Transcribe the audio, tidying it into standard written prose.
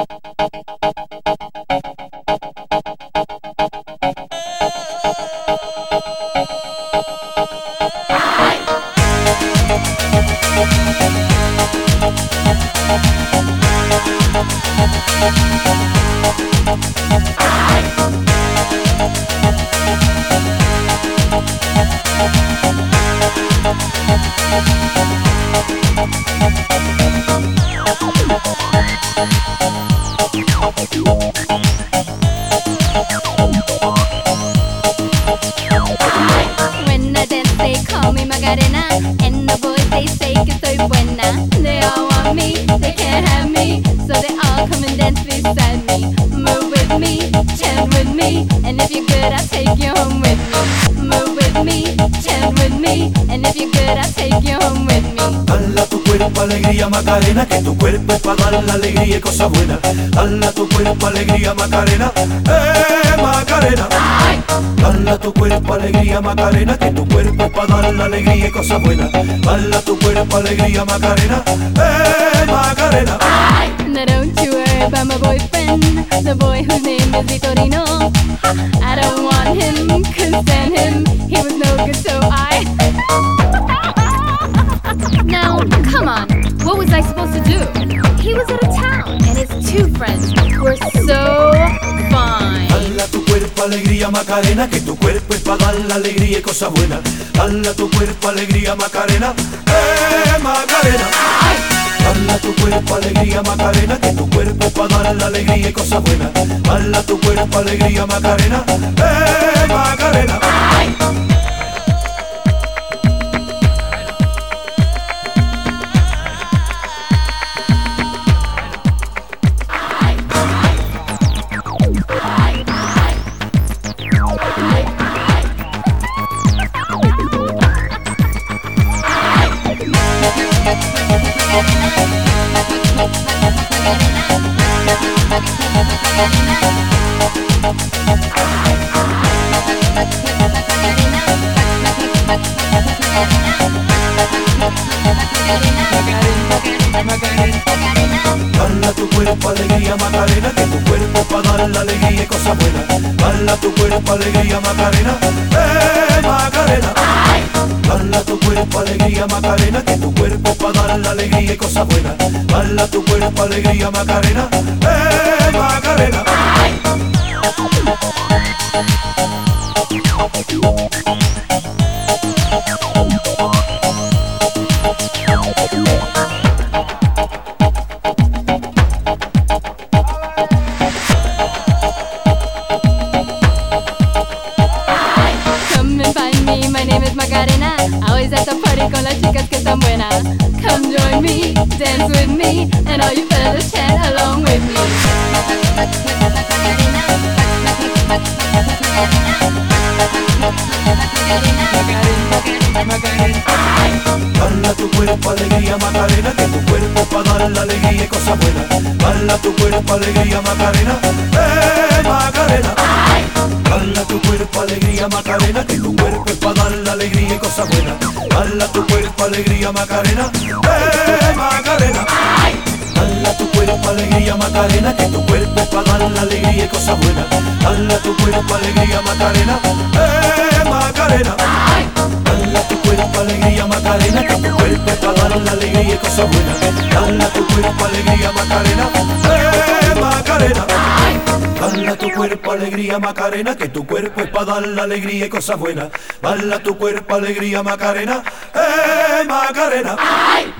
When I dance they call me Macarena, and the boys they say que soy buena. They all want me, they can't have me, so they all come and dance beside me. Move with me, chant with me, and if you're good I'll take you home with me. Move with me, chant with me, and if you're good I'll take you home with me. Dala tu cuerpo alegría Macarena, que tu cuerpo es para dar la alegría y cosas buenas. Dala tu cuerpo alegría Macarena, Macarena. Dala tu cuerpo alegría Macarena, que tu cuerpo es para dar la alegría y cosas buenas. Dala tu cuerpo alegría Macarena, Macarena. Now don't you worry about my boyfriend, the boy whose name is Vitorino. I don't want him, couldn't stand him, he was no good so I Now, come on, what was I supposed to do? He was out of town, and his two friends were so fine. Dala tu cuerpo alegría Macarena, que tu cuerpo es para dar la alegría y cosas buenas. Dala tu cuerpo alegría Macarena, Macarena. Dala tu cuerpo alegría Macarena, que tu cuerpo es para dar la alegría y cosas buenas. Dala tu cuerpo alegría Macarena, Macarena. Dala tu cuerpo alegría Macarena, que tu cuerpo es para dar la alegría y cosas buenas. Dala tu cuerpo alegría Macarena, Macarena. Dala tu cuerpo alegría Macarena, que tu cuerpo es para dar la alegría y cosas buenas. Dala tu cuerpo alegría Macarena, Macarena. Come and find me, my name is Macarena. Always at the party con las chicas que están buenas. Come join me, dance with me, and all you fellas chant along with me. Dala tu cuerpo alegría Macarena, que tu cuerpo es para dar la alegría y cosas buenas. Dala tu cuerpo alegría Macarena, Macarena. Dala tu cuerpo alegría Macarena, que tu cuerpo es para dar la alegría y cosas buenas. Dala tu cuerpo alegría Macarena, Macarena. Dala tu cuerpo alegría Macarena, que tu cuerpo es para dar la alegría y cosas buenas. Dala tu cuerpo alegría Macarena, Macarena. Dala tu cuerpo alegría Macarena, que tu cuerpo es para dar la alegría y cosas buenas. Dala tu cuerpo alegría Macarena, Macarena. Dala tu cuerpo alegría Macarena, que tu cuerpo es para dar la alegría y cosas buenas. Dala tu cuerpo alegría Macarena, Macarena.